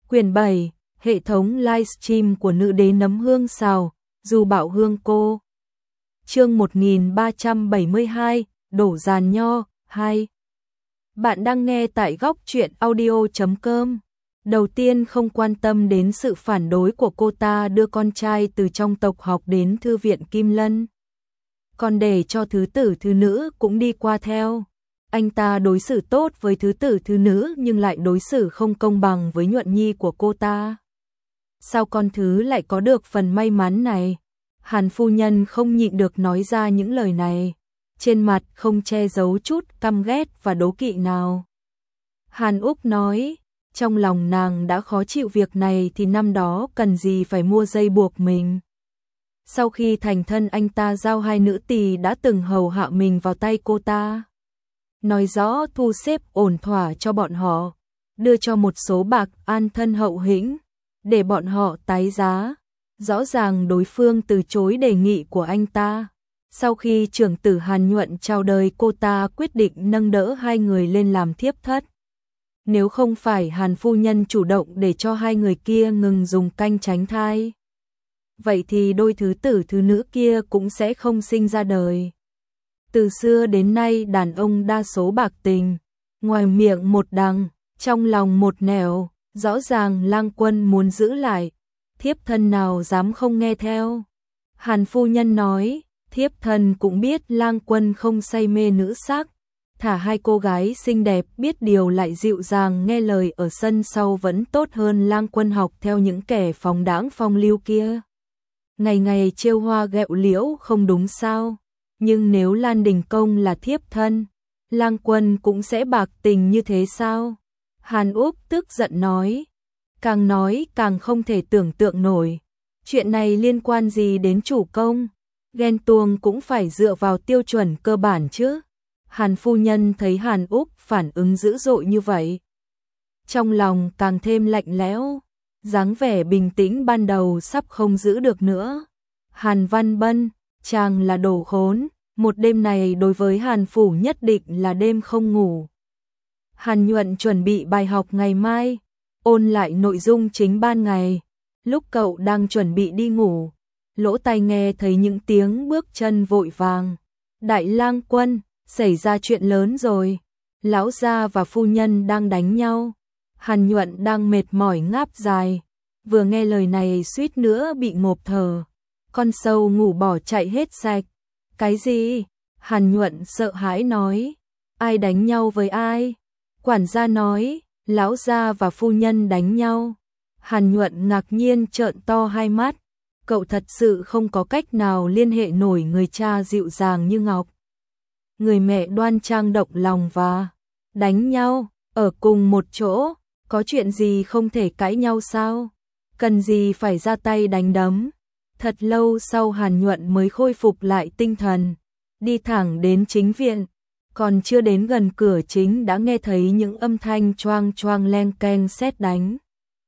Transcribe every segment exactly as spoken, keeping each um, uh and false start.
Quyển bảy, hệ thống livestream của nữ đế nấm hương xào, Du Bảo Hương cô. Chương một nghìn ba trăm bảy mươi hai, đổ giàn nho, hai. Bạn đang nghe tại góc truyện audio chấm com. Đầu tiên không quan tâm đến sự phản đối của cô ta đưa con trai từ trong tộc học đến thư viện Kim Lân. Còn để cho thứ tử thứ nữ cũng đi qua theo. Anh ta đối xử tốt với thứ tử thứ nữ nhưng lại đối xử không công bằng với nhuận nhi của cô ta. Sao con thứ lại có được phần may mắn này? Hàn phu nhân không nhịn được nói ra những lời này, trên mặt không che giấu chút căm ghét và đố kỵ nào. Hàn Úc nói, trong lòng nàng đã khó chịu việc này thì năm đó cần gì phải mua dây buộc mình. Sau khi thành thân anh ta giao hai nữ tỳ đã từng hầu hạ mình vào tay cô ta. Nói rõ thu xếp ổn thỏa cho bọn họ, đưa cho một số bạc an thân hậu hĩnh, để bọn họ tái giá. Rõ ràng đối phương từ chối đề nghị của anh ta. Sau khi trưởng tử Hàn Nhuận chào đời cô ta quyết định nâng đỡ hai người lên làm thiếp thất. Nếu không phải Hàn phu nhân chủ động để cho hai người kia ngừng dùng canh tránh thai, vậy thì đôi thứ tử thứ nữ kia cũng sẽ không sinh ra đời. Từ xưa đến nay đàn ông đa số bạc tình, ngoài miệng một đằng, trong lòng một nẻo, rõ ràng Lang Quân muốn giữ lại, thiếp thân nào dám không nghe theo. Hàn phu nhân nói, thiếp thân cũng biết Lang Quân không say mê nữ sắc, thả hai cô gái xinh đẹp biết điều lại dịu dàng nghe lời ở sân sau vẫn tốt hơn Lang Quân học theo những kẻ phóng đãng phong lưu kia. Ngày ngày trêu hoa ghẹo liễu không đúng sao? Nhưng nếu Lan Đình Công là thiếp thân, Lang Quân cũng sẽ bạc tình như thế sao? Hàn Úc tức giận nói, càng nói càng không thể tưởng tượng nổi. Chuyện này liên quan gì đến chủ công? Ghen tuông cũng phải dựa vào tiêu chuẩn cơ bản chứ. Hàn phu nhân thấy Hàn Úc phản ứng dữ dội như vậy, trong lòng càng thêm lạnh lẽo, dáng vẻ bình tĩnh ban đầu sắp không giữ được nữa. Hàn Văn Bân, chàng là đồ khốn, một đêm này đối với Hàn phủ nhất định là đêm không ngủ. Hàn Nhuận chuẩn bị bài học ngày mai, ôn lại nội dung chính ban ngày. Lúc cậu đang chuẩn bị đi ngủ, lỗ tai nghe thấy những tiếng bước chân vội vàng. Đại Lang Quân, xảy ra chuyện lớn rồi. Lão gia và phu nhân đang đánh nhau. Hàn Nhuận đang mệt mỏi ngáp dài, vừa nghe lời này suýt nữa bị ngộp thở. Con sâu ngủ bỏ chạy hết sạch. Cái gì? Hàn Nhuận sợ hãi nói. Ai đánh nhau với ai? Quản gia nói, lão gia và phu nhân đánh nhau. Hàn Nhuận ngạc nhiên trợn to hai mắt. Cậu thật sự không có cách nào liên hệ nổi người cha dịu dàng như ngọc, người mẹ đoan trang động lòng và đánh nhau ở cùng một chỗ. Có chuyện gì không thể cãi nhau sao? Cần gì phải ra tay đánh đấm? Thật lâu sau Hàn Nhuận mới khôi phục lại tinh thần, đi thẳng đến chính viện. Còn chưa đến gần cửa chính đã nghe thấy những âm thanh choang choang leng keng sét đánh.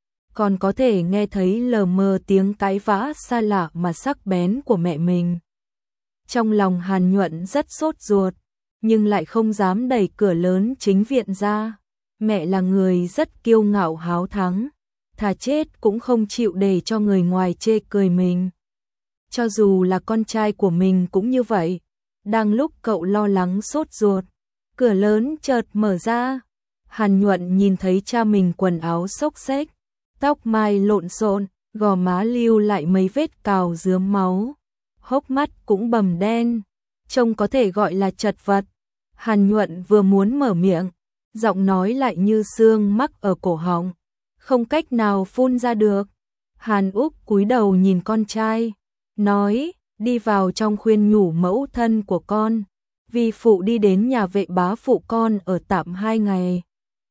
Còn có thể nghe thấy lờ mờ tiếng cãi vã xa lạ mà sắc bén của mẹ mình. Trong lòng Hàn Nhuận rất sốt ruột, nhưng lại không dám đẩy cửa lớn chính viện ra. Mẹ là người rất kiêu ngạo háo thắng, thà chết cũng không chịu để cho người ngoài chê cười mình. Cho dù là con trai của mình cũng như vậy. Đang lúc cậu lo lắng sốt ruột, cửa lớn chợt mở ra. Hàn Nhuận nhìn thấy cha mình quần áo xốc xếch, tóc mai lộn xộn, gò má lưu lại mấy vết cào rướm máu, hốc mắt cũng bầm đen, trông có thể gọi là chật vật. Hàn Nhuận vừa muốn mở miệng, giọng nói lại như xương mắc ở cổ họng, không cách nào phun ra được. Hàn Úc cúi đầu nhìn con trai, nói, đi vào trong khuyên nhủ mẫu thân của con, vì phụ đi đến nhà vệ bá phụ con ở tạm hai ngày.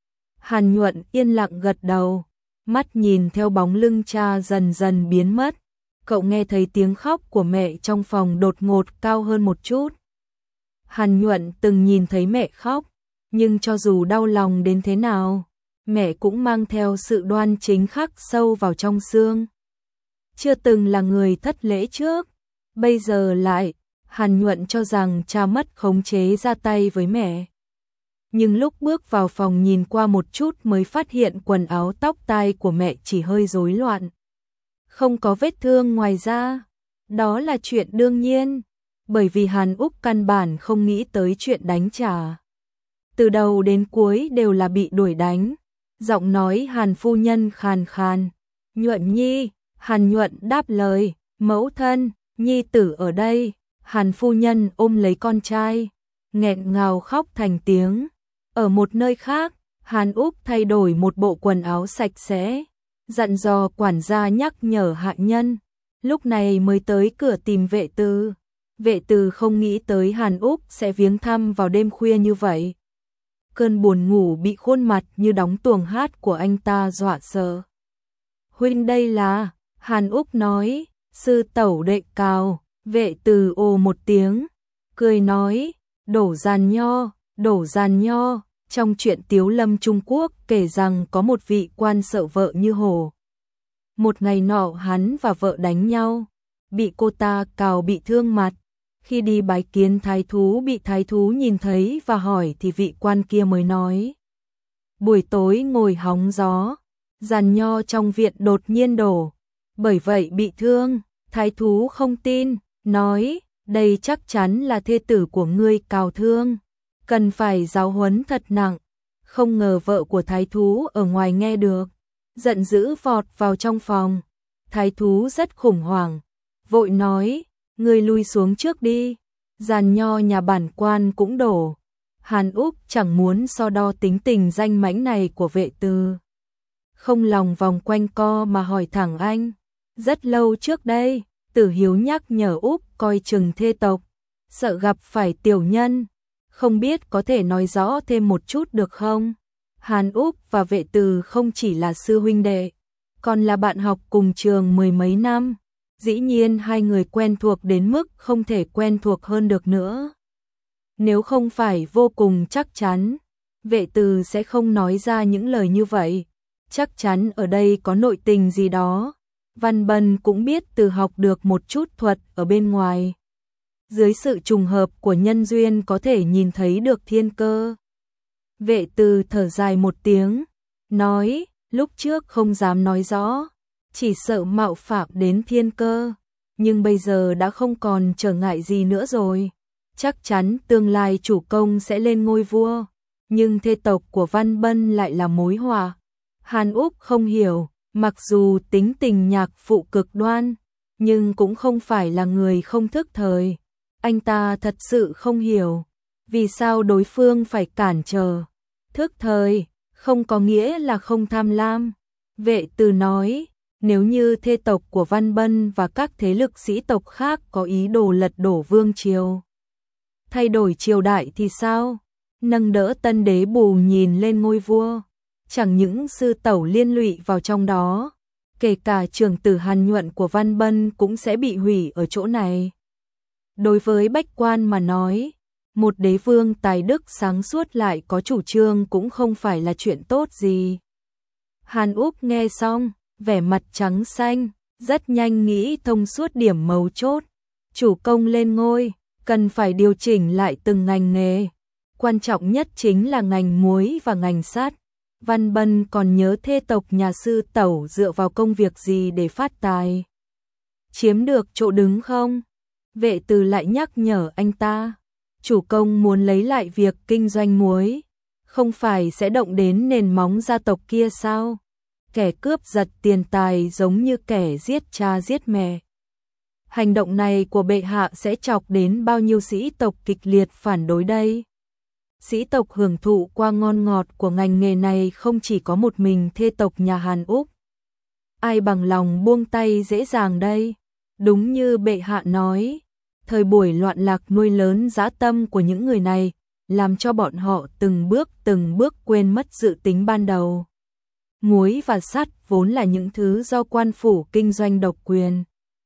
Hàn Nhuận yên lặng gật đầu, mắt nhìn theo bóng lưng cha dần dần biến mất. Cậu nghe thấy tiếng khóc của mẹ trong phòng đột ngột cao hơn một chút. Hàn Nhuận từng nhìn thấy mẹ khóc, nhưng cho dù đau lòng đến thế nào, mẹ cũng mang theo sự đoan chính khắc sâu vào trong xương. Chưa từng là người thất lễ trước, bây giờ lại, Hàn Nhuận cho rằng cha mất khống chế ra tay với mẹ. nhưng lúc bước vào phòng nhìn qua một chút mới phát hiện quần áo tóc tai của mẹ chỉ hơi rối loạn. Không có vết thương ngoài da. Đó là chuyện đương nhiên, bởi vì Hàn Úc căn bản không nghĩ tới chuyện đánh trả. Từ đầu đến cuối đều là bị đuổi đánh. Giọng nói Hàn phu nhân khàn khàn. Nhuận nhi, Hàn Nhuận đáp lời, mẫu thân, nhi tử ở đây. Hàn phu nhân ôm lấy con trai, nghẹn ngào khóc thành tiếng. Ở một nơi khác, Hàn Úc thay đổi một bộ quần áo sạch sẽ, dặn dò quản gia nhắc nhở hạ nhân, lúc này mới tới cửa tìm Vệ Từ. Vệ Từ không nghĩ tới Hàn Úc sẽ viếng thăm vào đêm khuya như vậy. Cơn buồn ngủ bị khuôn mặt như đóng tuồng hát của anh ta dọa sợ. Huynh đây là, Hàn Úc nói, sư tẩu đệ Cào. Vệ Từ ồ một tiếng, cười nói, đổ giàn nho, đổ giàn nho. Trong truyện Tiếu Lâm Trung Quốc kể rằng có một vị quan sợ vợ như hổ. Một ngày nọ hắn và vợ đánh nhau, bị cô ta cào bị thương mặt. Khi đi bái kiến thái thú bị thái thú nhìn thấy và hỏi thì vị quan kia mới nói. Buổi tối ngồi hóng gió, giàn nho trong viện đột nhiên đổ, bởi vậy bị thương. Thái thú không tin, nói, đây chắc chắn là thê tử của ngươi cào thương, cần phải giáo huấn thật nặng. Không ngờ vợ của thái thú ở ngoài nghe được, giận dữ vọt vào trong phòng. Thái thú rất khủng hoảng, vội nói, ngươi lui xuống trước đi, giàn nho nhà bản quan cũng đổ. Hàn Úc chẳng muốn so đo tính tình danh mãnh này của Vệ Từ, không lòng vòng quanh co mà hỏi thẳng anh. Rất lâu trước đây, Tử Hiếu nhắc nhở Úc coi chừng thê tộc, sợ gặp phải tiểu nhân, không biết có thể nói rõ thêm một chút được không? Hàn Úc và Vệ Từ không chỉ là sư huynh đệ, còn là bạn học cùng trường mười mấy năm, dĩ nhiên hai người quen thuộc đến mức không thể quen thuộc hơn được nữa. Nếu không phải vô cùng chắc chắn, Vệ Từ sẽ không nói ra những lời như vậy, chắc chắn ở đây có nội tình gì đó. Văn Bân cũng biết từ học được một chút thuật ở bên ngoài. Dưới sự trùng hợp của nhân duyên có thể nhìn thấy được thiên cơ. Vệ Từ thở dài một tiếng, nói, lúc trước không dám nói rõ, chỉ sợ mạo phạm đến thiên cơ, nhưng bây giờ đã không còn trở ngại gì nữa rồi. Chắc chắn tương lai chủ công sẽ lên ngôi vua, nhưng thê tộc của Văn Bân lại là mối họa. Hàn Úc không hiểu, mặc dù tính tình nhạc phụ cực đoan, nhưng cũng không phải là người không thức thời. Anh ta thật sự không hiểu, vì sao đối phương phải cản trở. Thức thời, không có nghĩa là không tham lam. Vệ Từ nói, nếu như thê tộc của Văn Bân và các thế lực sĩ tộc khác có ý đồ lật đổ vương triều, thay đổi triều đại thì sao? Nâng đỡ tân đế Bù nhìn lên ngôi vua, chẳng những sư tẩu liên lụy vào trong đó, kể cả trưởng tử Hàn Nhuận của Văn Bân cũng sẽ bị hủy ở chỗ này. Đối với bách quan mà nói, một đế vương tài đức sáng suốt lại có chủ trương cũng không phải là chuyện tốt gì. Hàn Úc nghe xong, vẻ mặt trắng xanh, rất nhanh nghĩ thông suốt điểm mấu chốt. Chủ công lên ngôi, cần phải điều chỉnh lại từng ngành nghề. Quan trọng nhất chính là ngành muối và ngành sắt. Văn Bân còn nhớ thê tộc nhà sư tẩu dựa vào công việc gì để phát tài, chiếm được chỗ đứng không? Vệ Từ lại nhắc nhở anh ta, chủ công muốn lấy lại việc kinh doanh muối, không phải sẽ động đến nền móng gia tộc kia sao? Kẻ cướp giật tiền tài giống như kẻ giết cha giết mẹ. Hành động này của bệ hạ sẽ chọc đến bao nhiêu sĩ tộc kịch liệt phản đối đây? Sĩ tộc hưởng thụ qua ngon ngọt của ngành nghề này không chỉ có một mình thê tộc nhà Hàn Úc. Ai bằng lòng buông tay dễ dàng đây? Đúng như bệ hạ nói, thời buổi loạn lạc nuôi lớn dã tâm của những người này, làm cho bọn họ từng bước từng bước quên mất dự tính ban đầu. Muối và sắt vốn là những thứ do quan phủ kinh doanh độc quyền.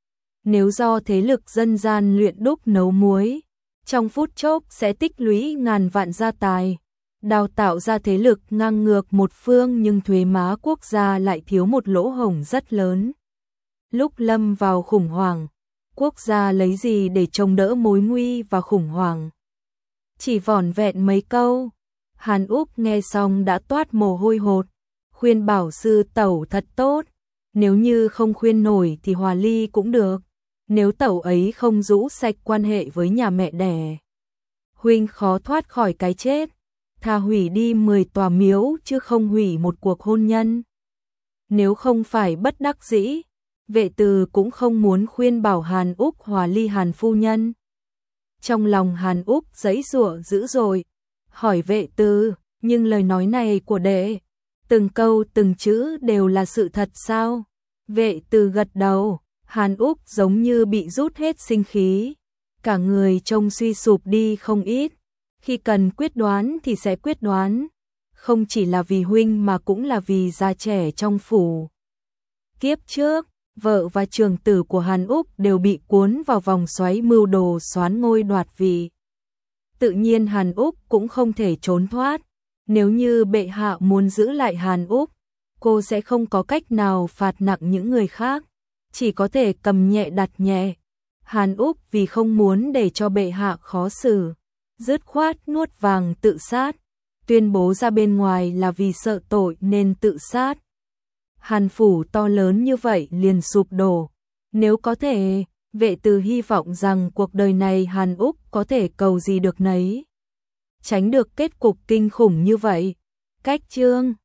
Nếu do thế lực dân gian luyện đúc nấu muối, trong phút chốc sẽ tích lũy ngàn vạn gia tài, đào tạo ra thế lực ngang ngược một phương, nhưng thuế má quốc gia lại thiếu một lỗ hổng rất lớn. Lúc lâm vào khủng hoảng, quốc gia lấy gì để chống đỡ mối nguy và khủng hoảng? Chỉ vỏn vẹn mấy câu. Hàn Úc nghe xong đã toát mồ hôi hột, khuyên bảo sư tẩu thật tốt, nếu như không khuyên nổi thì hòa ly cũng được, nếu tẩu ấy không rũ sạch quan hệ với nhà mẹ đẻ, huynh khó thoát khỏi cái chết, thà hủy đi mười tòa miếu chứ không hủy một cuộc hôn nhân. Nếu không phải bất đắc dĩ, Vệ Từ cũng không muốn khuyên bảo Hàn Úc hòa ly Hàn phu nhân. Trong lòng Hàn Úc giãy giụa dữ dội, hỏi Vệ Từ, nhưng lời nói này của đệ, từng câu từng chữ đều là sự thật sao? Vệ Từ gật đầu, Hàn Úc giống như bị rút hết sinh khí, cả người trông suy sụp đi không ít, khi cần quyết đoán thì sẽ quyết đoán, không chỉ là vì huynh mà cũng là vì già trẻ trong phủ. Kiếp trước, vợ và trường tử của Hàn Úc đều bị cuốn vào vòng xoáy mưu đồ soán ngôi đoạt vị. Tự nhiên Hàn Úc cũng không thể trốn thoát, nếu như bệ hạ muốn giữ lại Hàn Úc, cô sẽ không có cách nào phạt nặng những người khác, chỉ có thể cầm nhẹ đặt nhẹ. Hàn Úc vì không muốn để cho bệ hạ khó xử, dứt khoát nuốt vàng tự sát, tuyên bố ra bên ngoài là vì sợ tội nên tự sát. Hàn phủ to lớn như vậy liền sụp đổ, nếu có thể, Vệ Từ hy vọng rằng cuộc đời này Hàn Úc có thể cầu gì được nấy, tránh được kết cục kinh khủng như vậy. Cách chương